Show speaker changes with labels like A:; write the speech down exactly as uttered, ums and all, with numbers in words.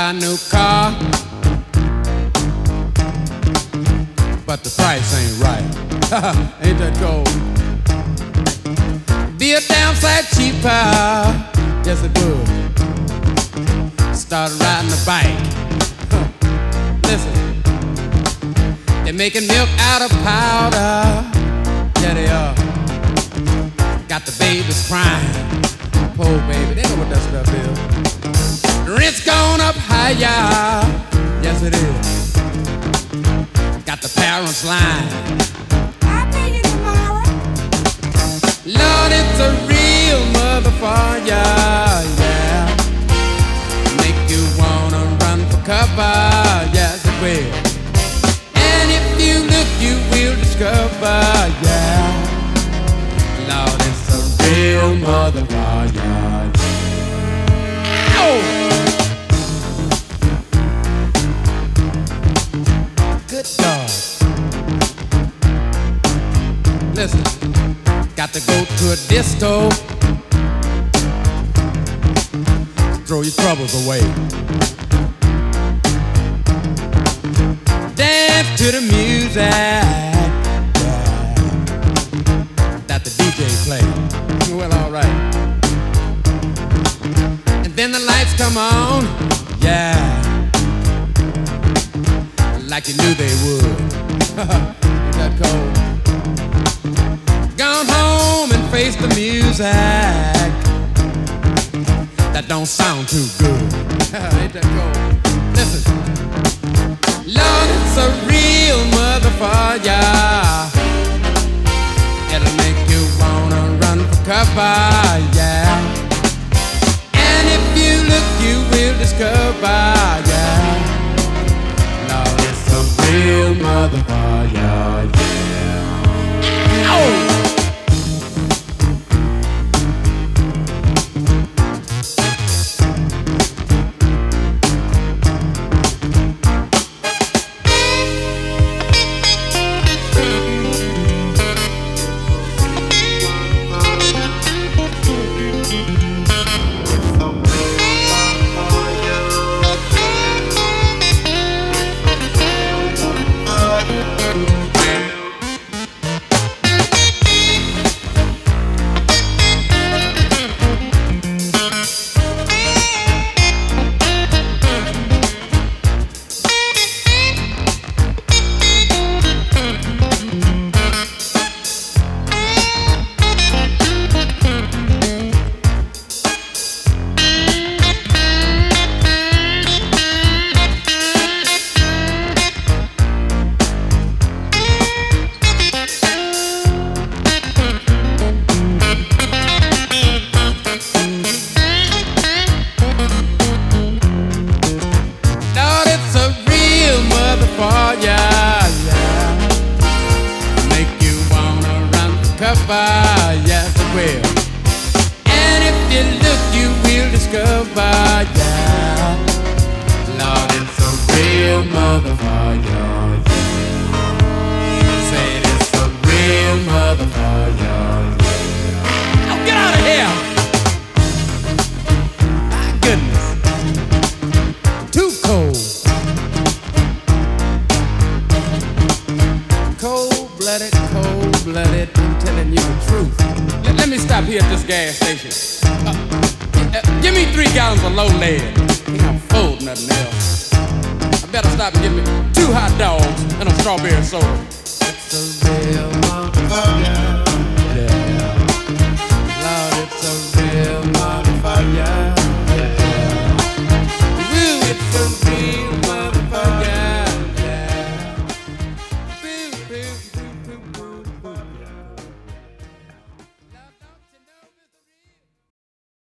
A: buy a new car, but the price ain't right. Ain't that cold? Be a damn sight cheaper, yes it would. Started riding a bike. Listen, they're making milk out of powder. Yeah they are. Got the babies crying. Poor baby, they know what that stuff is. Rent's gone up higher. Yes it is. Got the parents lying.
B: I'll pay you tomorrow.
A: Lord, it's a real motherfucker, yeah. Make you wanna run for cover, yes it will. And if you look, you will discover, yeah. Lord, it's a real motherfucker. Oh! Good God. Listen, got to go to a disco. Throw your troubles away. Dance to the music, yeah, that the D J play. Well, all right. And then the lights come on, yeah, like you knew they would. Ain't that cold? Gone home and face the music that don't sound too good. Ain't that cold? Listen, Lord, it's a real motherfucker. It'll make you wanna run for cover, yeah. And if you look, you will discover, yeah. Lord, it's a real motherfucker, yeah. Oh! Yes, it will. And if you look, you will discover, yeah. Lord, it's a real motherfucker. Say it's a real motherfucker. Oh, get out of here! My goodness. Too cold. Cold-blooded, cold-blooded. I'm telling you the truth. Let, let me stop here at this gas station. Uh, uh, give me three gallons of low lead. Ain't no food, nothing else. I better stop and get me two hot dogs and a strawberry soda. It's a real motherfucker.